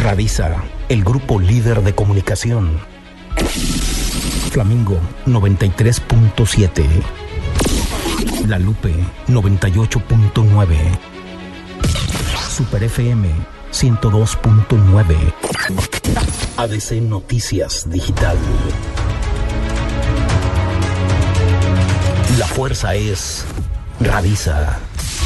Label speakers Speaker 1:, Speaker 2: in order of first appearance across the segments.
Speaker 1: Radiza, el grupo líder de comunicación. Flamingo 93.7. La Lupe 98.9. Super FM 102.9. ADC Noticias Digital. La fuerza es Radiza.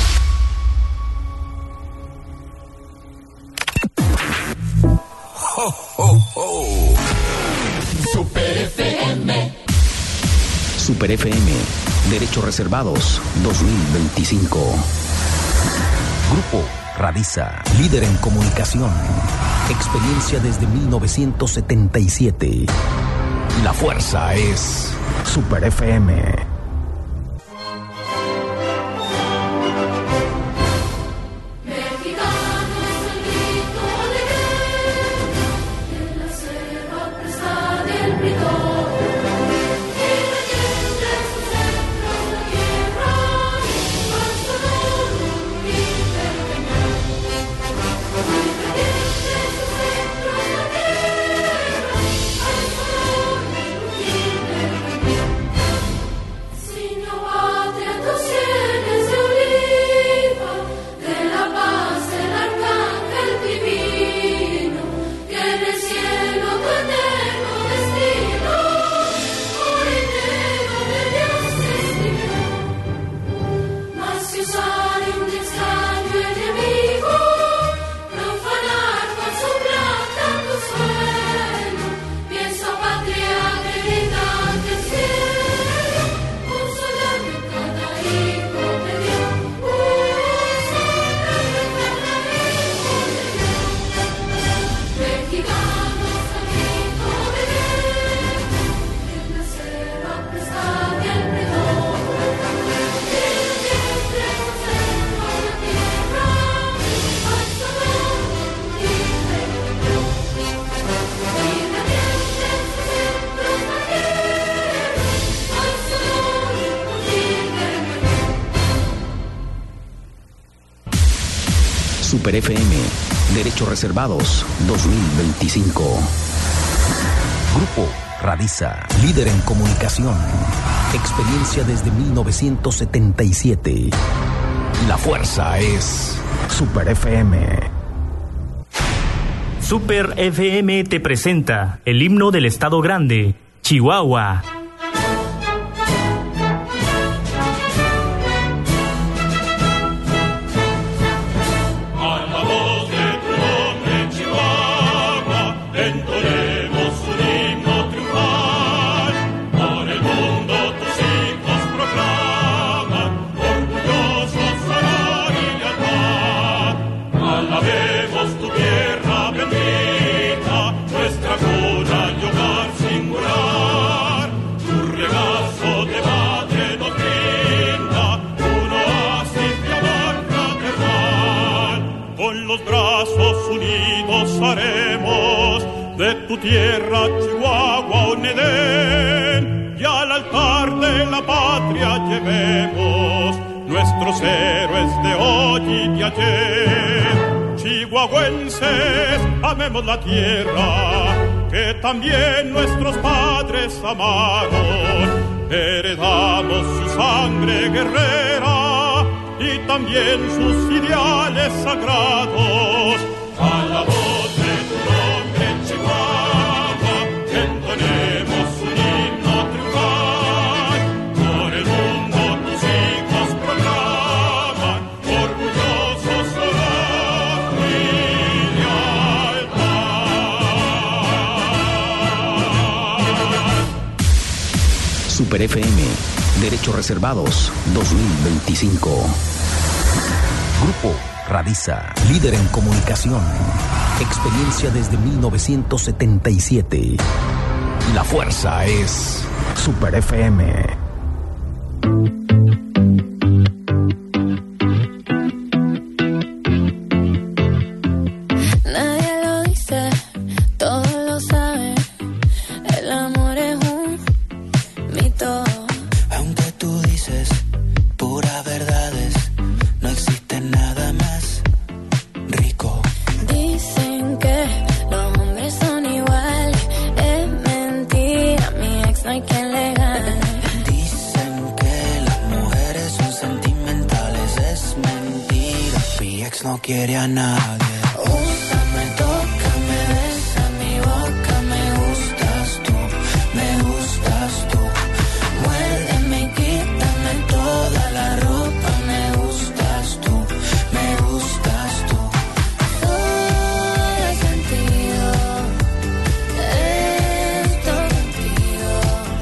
Speaker 2: ¡Ho, ho, ho!
Speaker 3: Super FM.
Speaker 1: Super FM, Derechos Reservados 2025. Grupo Radiza, líder en comunicación. Experiencia desde 1977. La fuerza es Super FM. Super FM, Derechos Reservados 2025. Grupo Radiza, líder en comunicación. Experiencia desde 1977. La fuerza es Super FM.
Speaker 4: Super FM te presenta el himno del Estado Grande, Chihuahua.
Speaker 5: Tu tierra, Chihuahua, un Edén, y al altar de la patria llevemos nuestros héroes de hoy y de ayer. Chihuahuenses, amemos la tierra que también nuestros padres amaron. Heredamos su sangre guerrera y también sus ideales sagrados. A la voz de tu nombre, Chihuahua, entonemos un himno triunfal. Por el mundo tus hijos proclaman, orgullosos honor y lealtad.
Speaker 1: Super FM, Derechos Reservados 2025. Grupo Radiza, líder en comunicación. Experiencia desde 1977. La fuerza es Super FM.
Speaker 6: Nadie lo dice, todos lo saben. El amor es un mito.
Speaker 7: Aunque tú dices puras verdades, no existe nada más rico.
Speaker 6: Dicen que
Speaker 7: quiere a nadie.
Speaker 6: Úsame, tócame, besa mi boca, me gustas tú, me gustas tú. Muérdeme, quítame toda la ropa, me gustas tú, me gustas tú. Todo sentido esto contigo,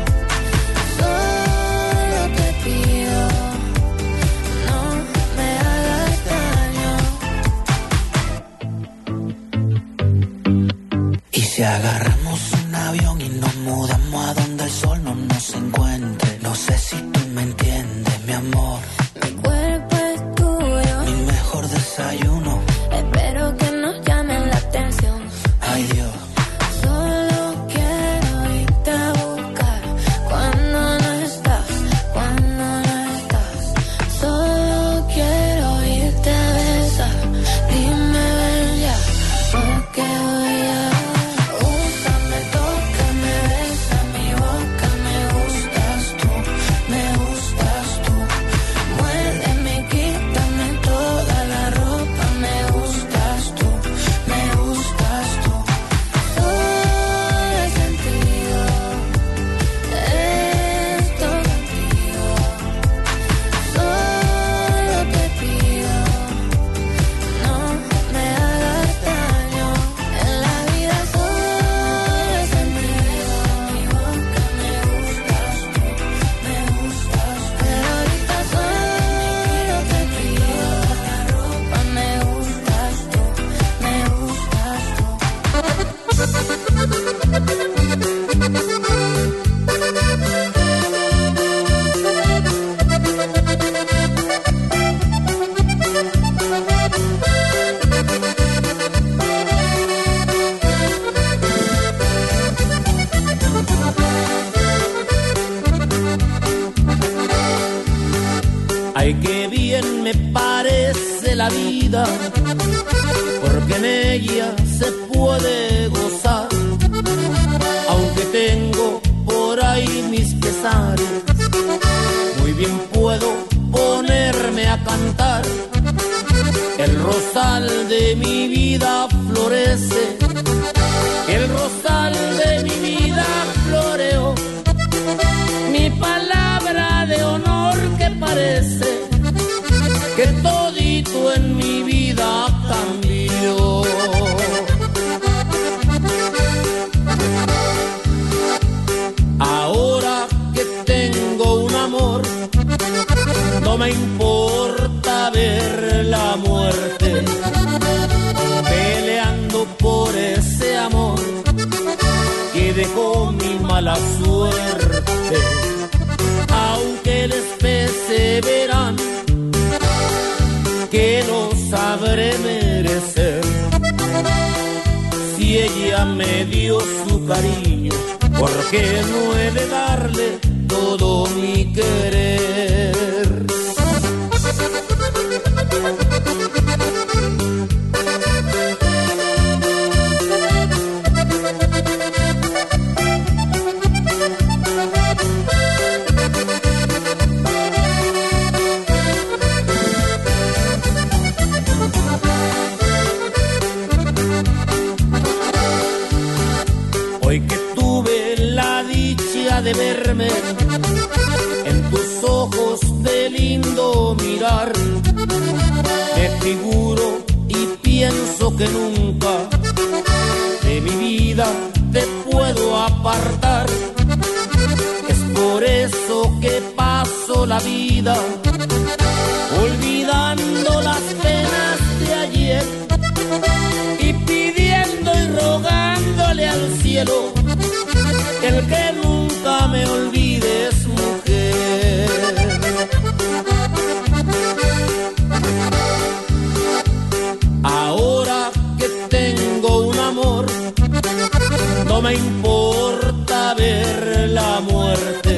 Speaker 6: solo te pido, no me hagas daño.
Speaker 7: Y si agarramos un avión y nos mudamos a donde el sol no nos encuentre, no sé si tú me entiendes, mi amor.
Speaker 6: Mi cuerpo es tuyo,
Speaker 7: Mi mejor desayuno,
Speaker 6: espero que nos llamen la atención.
Speaker 7: ay Dios.
Speaker 6: Solo quiero irte a buscar cuando no estás, cuando no estás. Solo quiero irte a besar, dime ven ya, porque voy a. Úsame, tócame, besa mi boca, me gustas tú, me gustas tú. Muérdeme, quítame toda la ropa, me gustas tú, me gustas tú. Todo sentido esto contigo, solo te pido, no me hagas daño. En la vida solo sentido, mi boca me gustas tú, me gustas tú. Pero ahorita solo te pido, la ropa me gustas tú, me gustas tú.
Speaker 2: Ay, qué bien me parece la vida, porque en ella se puede gozar. Aunque tengo por ahí mis pesares, muy bien puedo ponerme a cantar. El rosal de mi vida florece, el rosal de mi vida floreó. Mi palabra de honor que parece que todito en mi vida cambió. Ahora que tengo un amor, no me importa ver la muerte, peleando por ese amor que dejó mi mala suerte. Aunque les pese verán que lo sabré merecer. Si ella me dio su cariño, ¿por qué no he de darle todo mi querer? Hoy que tuve la dicha de verme en tus ojos de lindo mirar, me figuro y pienso que nunca de mi vida te puedo apartar. Es por eso que paso la vida olvidando las penas de ayer y pidiendo y rogándole al cielo el que nunca me olvides, mujer. Ahora que tengo un amor, no me importa ver la muerte,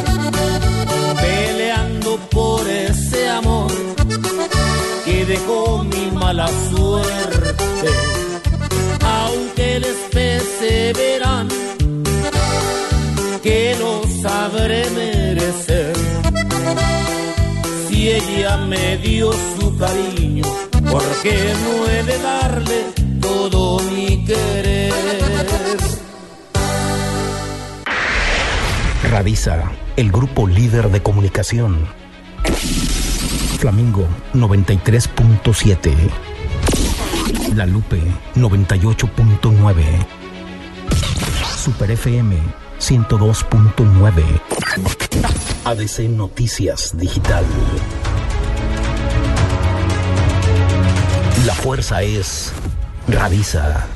Speaker 2: peleando por ese amor que dejó mi mala suerte. Aunque les pese verán que lo sabré merecer. Si ella me dio su cariño, porque no he de darle todo mi querer.
Speaker 1: Radisa, el grupo líder de comunicación. Flamingo 93.7. La Lupe 98.9. Super FM 102.9. ADC Noticias Digital. La fuerza es Radisa.